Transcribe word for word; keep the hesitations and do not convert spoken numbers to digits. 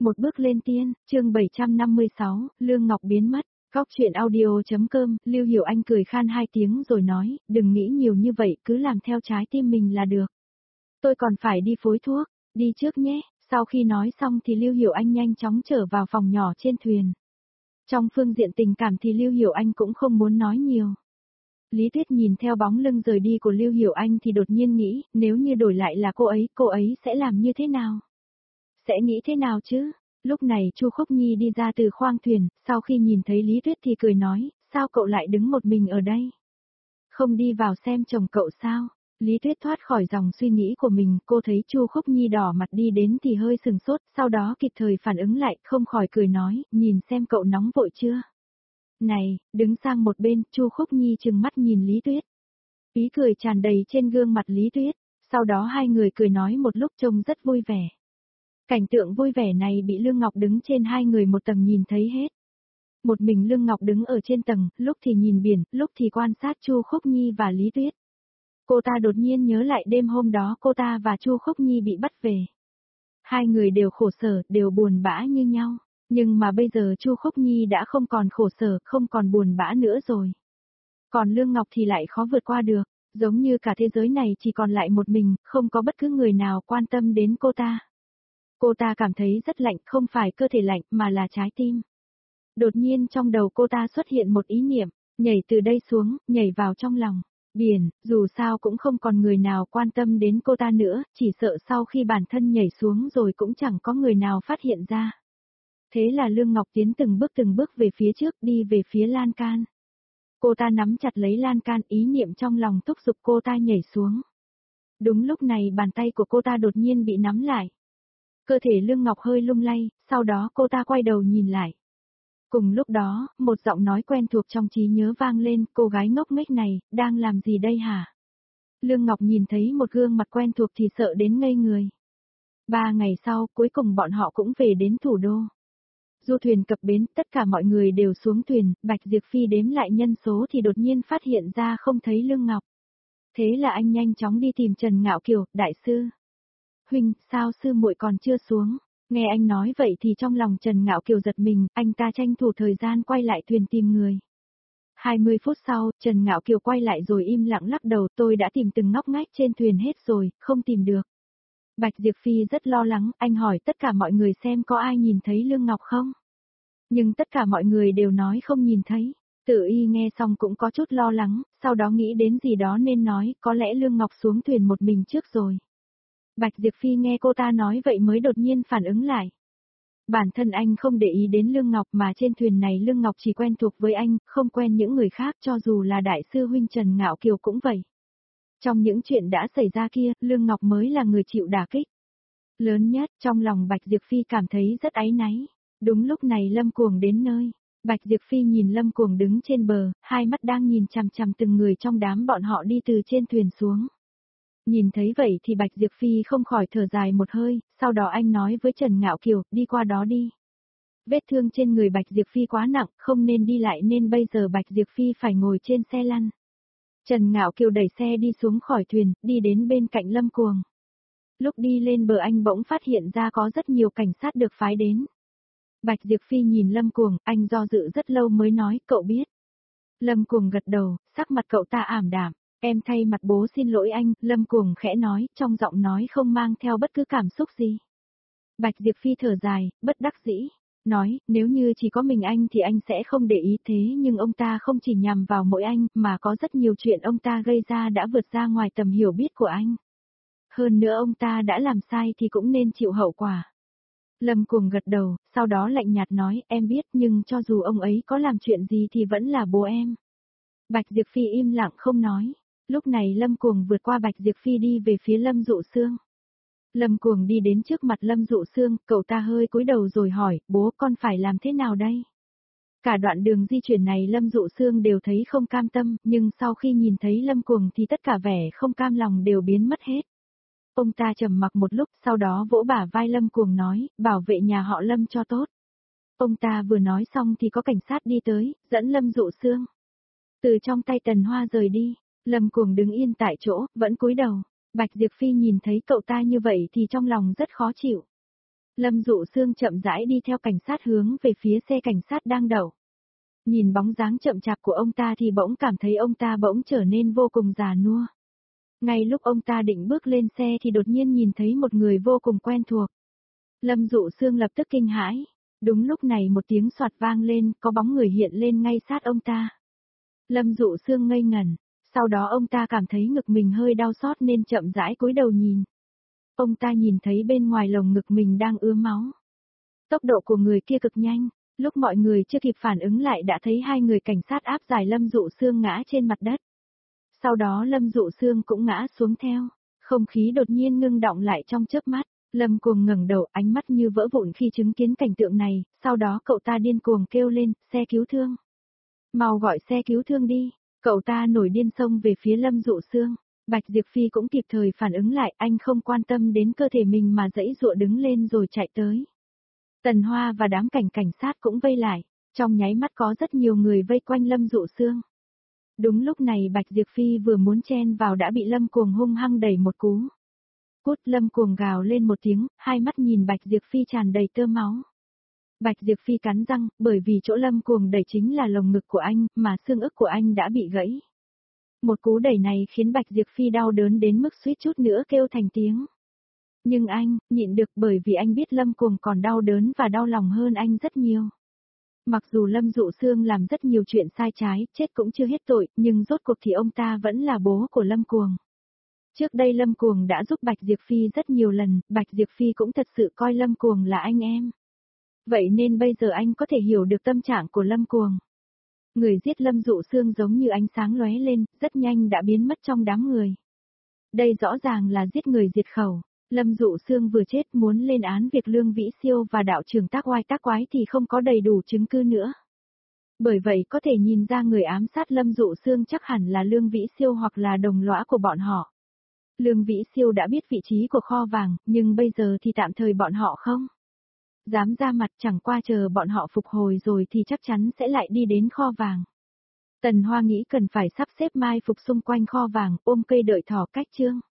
Một bước lên tiên, chương bảy trăm năm mươi sáu, Lương Ngọc biến mất. Góc chuyện audio.com, Lưu Hiểu Anh cười khan hai tiếng rồi nói, đừng nghĩ nhiều như vậy, cứ làm theo trái tim mình là được. Tôi còn phải đi phối thuốc, đi trước nhé. Sau khi nói xong thì Lưu Hiểu Anh nhanh chóng trở vào phòng nhỏ trên thuyền. Trong phương diện tình cảm thì Lưu Hiểu Anh cũng không muốn nói nhiều. Lý Tuyết nhìn theo bóng lưng rời đi của Lưu Hiểu Anh thì đột nhiên nghĩ, nếu như đổi lại là cô ấy, cô ấy sẽ làm như thế nào? Sẽ nghĩ thế nào chứ? Lúc này Chu Khúc Nhi đi ra từ khoang thuyền, sau khi nhìn thấy Lý Tuyết thì cười nói, sao cậu lại đứng một mình ở đây? Không đi vào xem chồng cậu sao? Lý Tuyết thoát khỏi dòng suy nghĩ của mình, cô thấy Chu Khúc Nhi đỏ mặt đi đến thì hơi sừng sốt, sau đó kịp thời phản ứng lại, không khỏi cười nói, nhìn xem cậu nóng vội chưa? Này, đứng sang một bên, Chu Khúc Nhi trừng mắt nhìn Lý Tuyết. Ý cười tràn đầy trên gương mặt Lý Tuyết, sau đó hai người cười nói một lúc trông rất vui vẻ. Cảnh tượng vui vẻ này bị Lương Ngọc đứng trên hai người một tầng nhìn thấy hết. Một mình Lương Ngọc đứng ở trên tầng, lúc thì nhìn biển, lúc thì quan sát Chu Khúc Nhi và Lý Tuyết. Cô ta đột nhiên nhớ lại đêm hôm đó cô ta và Chu Khúc Nhi bị bắt về. Hai người đều khổ sở, đều buồn bã như nhau, nhưng mà bây giờ Chu Khúc Nhi đã không còn khổ sở, không còn buồn bã nữa rồi. Còn Lương Ngọc thì lại khó vượt qua được, giống như cả thế giới này chỉ còn lại một mình, không có bất cứ người nào quan tâm đến cô ta. Cô ta cảm thấy rất lạnh, không phải cơ thể lạnh mà là trái tim. Đột nhiên trong đầu cô ta xuất hiện một ý niệm, nhảy từ đây xuống, nhảy vào trong lòng biển, dù sao cũng không còn người nào quan tâm đến cô ta nữa, chỉ sợ sau khi bản thân nhảy xuống rồi cũng chẳng có người nào phát hiện ra. Thế là Lương Ngọc tiến từng bước từng bước về phía trước, đi về phía lan can. Cô ta nắm chặt lấy lan can, ý niệm trong lòng thúc giục cô ta nhảy xuống. Đúng lúc này bàn tay của cô ta đột nhiên bị nắm lại. Cơ thể Lương Ngọc hơi lung lay, sau đó cô ta quay đầu nhìn lại. Cùng lúc đó, một giọng nói quen thuộc trong trí nhớ vang lên, cô gái ngốc nghếch này, đang làm gì đây hả? Lương Ngọc nhìn thấy một gương mặt quen thuộc thì sợ đến ngây người. Ba ngày sau, cuối cùng bọn họ cũng về đến thủ đô. Du thuyền cập bến, tất cả mọi người đều xuống thuyền, Bạch Diệp Phi đếm lại nhân số thì đột nhiên phát hiện ra không thấy Lương Ngọc. Thế là anh nhanh chóng đi tìm Trần Ngạo Kiều, đại sư. Huynh, sao sư muội còn chưa xuống? Nghe anh nói vậy thì trong lòng Trần Ngạo Kiều giật mình, anh ta tranh thủ thời gian quay lại thuyền tìm người. hai mươi phút sau, Trần Ngạo Kiều quay lại rồi im lặng lắc đầu, tôi đã tìm từng ngóc ngách trên thuyền hết rồi, không tìm được. Bạch Diệp Phi rất lo lắng, anh hỏi tất cả mọi người xem có ai nhìn thấy Lương Ngọc không? Nhưng tất cả mọi người đều nói không nhìn thấy. Tử Y nghe xong cũng có chút lo lắng, sau đó nghĩ đến gì đó nên nói, có lẽ Lương Ngọc xuống thuyền một mình trước rồi. Bạch Diệp Phi nghe cô ta nói vậy mới đột nhiên phản ứng lại. Bản thân anh không để ý đến Lương Ngọc mà trên thuyền này Lương Ngọc chỉ quen thuộc với anh, không quen những người khác cho dù là đại sư huynh Trần Ngạo Kiều cũng vậy. Trong những chuyện đã xảy ra kia, Lương Ngọc mới là người chịu đả kích lớn nhất, trong lòng Bạch Diệp Phi cảm thấy rất áy náy. Đúng lúc này Lâm Cuồng đến nơi. Bạch Diệp Phi nhìn Lâm Cuồng đứng trên bờ, hai mắt đang nhìn chằm chằm từng người trong đám bọn họ đi từ trên thuyền xuống. Nhìn thấy vậy thì Bạch Diệp Phi không khỏi thở dài một hơi, sau đó anh nói với Trần Ngạo Kiều, đi qua đó đi. Vết thương trên người Bạch Diệp Phi quá nặng, không nên đi lại nên bây giờ Bạch Diệp Phi phải ngồi trên xe lăn. Trần Ngạo Kiều đẩy xe đi xuống khỏi thuyền, đi đến bên cạnh Lâm Cuồng. Lúc đi lên bờ anh bỗng phát hiện ra có rất nhiều cảnh sát được phái đến. Bạch Diệp Phi nhìn Lâm Cuồng, anh do dự rất lâu mới nói, cậu biết. Lâm Cuồng gật đầu, sắc mặt cậu ta ảm đạm. Em thay mặt bố xin lỗi anh, Lâm Cuồng khẽ nói, trong giọng nói không mang theo bất cứ cảm xúc gì. Bạch Diệp Phi thở dài, bất đắc dĩ, nói, nếu như chỉ có mình anh thì anh sẽ không để ý thế nhưng ông ta không chỉ nhằm vào mỗi anh, mà có rất nhiều chuyện ông ta gây ra đã vượt ra ngoài tầm hiểu biết của anh. Hơn nữa ông ta đã làm sai thì cũng nên chịu hậu quả. Lâm Cuồng gật đầu, sau đó lạnh nhạt nói, em biết nhưng cho dù ông ấy có làm chuyện gì thì vẫn là bố em. Bạch Diệp Phi im lặng không nói. Lúc này Lâm Cuồng vượt qua Bạch Diệp Phi đi về phía Lâm Dụ Sương. Lâm Cuồng đi đến trước mặt Lâm Dụ Sương, cậu ta hơi cúi đầu rồi hỏi, bố con phải làm thế nào đây? Cả đoạn đường di chuyển này Lâm Dụ Sương đều thấy không cam tâm, nhưng sau khi nhìn thấy Lâm Cuồng thì tất cả vẻ không cam lòng đều biến mất hết. Ông ta trầm mặc một lúc, sau đó vỗ bả vai Lâm Cuồng nói, bảo vệ nhà họ Lâm cho tốt. Ông ta vừa nói xong thì có cảnh sát đi tới, dẫn Lâm Dụ Sương từ trong tay Tần Hoa rời đi. Lâm Cuồng đứng yên tại chỗ, vẫn cúi đầu. Bạch Diệp Phi nhìn thấy cậu ta như vậy thì trong lòng rất khó chịu. Lâm Dụ Sương chậm rãi đi theo cảnh sát hướng về phía xe cảnh sát đang đậu. Nhìn bóng dáng chậm chạp của ông ta thì bỗng cảm thấy ông ta bỗng trở nên vô cùng già nua. Ngay lúc ông ta định bước lên xe thì đột nhiên nhìn thấy một người vô cùng quen thuộc. Lâm Dụ Sương lập tức kinh hãi. Đúng lúc này một tiếng xoạt vang lên, có bóng người hiện lên ngay sát ông ta. Lâm Dụ Sương ngây ngẩn, sau đó ông ta cảm thấy ngực mình hơi đau xót nên chậm rãi cúi đầu nhìn. Ông ta nhìn thấy bên ngoài lồng ngực mình đang ứa máu. Tốc độ của người kia cực nhanh, lúc mọi người chưa kịp phản ứng lại đã thấy hai người cảnh sát áp giải Lâm Dụ Sương ngã trên mặt đất. Sau đó Lâm Dụ Sương cũng ngã xuống theo, không khí đột nhiên ngưng đọng lại trong chớp mắt. Lâm Cuồng ngẩng đầu, ánh mắt như vỡ vụn khi chứng kiến cảnh tượng này, sau đó cậu ta điên cuồng kêu lên, xe cứu thương. Mau gọi xe cứu thương đi, cậu ta nổi điên xông về phía Lâm Dụ Sương. Bạch Diệp Phi cũng kịp thời phản ứng lại, anh không quan tâm đến cơ thể mình mà dãy dụa đứng lên rồi chạy tới. Tần Hoa và đám cảnh cảnh sát cũng vây lại, trong nháy mắt có rất nhiều người vây quanh Lâm Dụ Sương. Đúng lúc này Bạch Diệp Phi vừa muốn chen vào đã bị Lâm Cuồng hung hăng đẩy một cú. Cút! Lâm Cuồng gào lên một tiếng, hai mắt nhìn Bạch Diệp Phi tràn đầy tơ máu. Bạch Diệp Phi cắn răng, bởi vì chỗ Lâm Cuồng đẩy chính là lồng ngực của anh, mà xương ức của anh đã bị gãy. Một cú đẩy này khiến Bạch Diệp Phi đau đớn đến mức suýt chút nữa kêu thành tiếng. Nhưng anh, nhịn được bởi vì anh biết Lâm Cuồng còn đau đớn và đau lòng hơn anh rất nhiều. Mặc dù Lâm Dụ Sương làm rất nhiều chuyện sai trái, chết cũng chưa hết tội, nhưng rốt cuộc thì ông ta vẫn là bố của Lâm Cuồng. Trước đây Lâm Cuồng đã giúp Bạch Diệp Phi rất nhiều lần, Bạch Diệp Phi cũng thật sự coi Lâm Cuồng là anh em. Vậy nên bây giờ anh có thể hiểu được tâm trạng của Lâm Cuồng. Người giết Lâm Dụ Sương giống như ánh sáng lóe lên, rất nhanh đã biến mất trong đám người. Đây rõ ràng là giết người diệt khẩu. Lâm Dụ Sương vừa chết muốn lên án việc Lương Vĩ Siêu và đạo trưởng tác oai tác quái thì không có đầy đủ chứng cứ nữa. Bởi vậy có thể nhìn ra người ám sát Lâm Dụ Sương chắc hẳn là Lương Vĩ Siêu hoặc là đồng lõa của bọn họ. Lương Vĩ Siêu đã biết vị trí của kho vàng, nhưng bây giờ thì tạm thời bọn họ không dám ra mặt, chẳng qua chờ bọn họ phục hồi rồi thì chắc chắn sẽ lại đi đến kho vàng. Tần Hoa nghĩ cần phải sắp xếp mai phục xung quanh kho vàng, ôm cây đợi thỏ cách chương.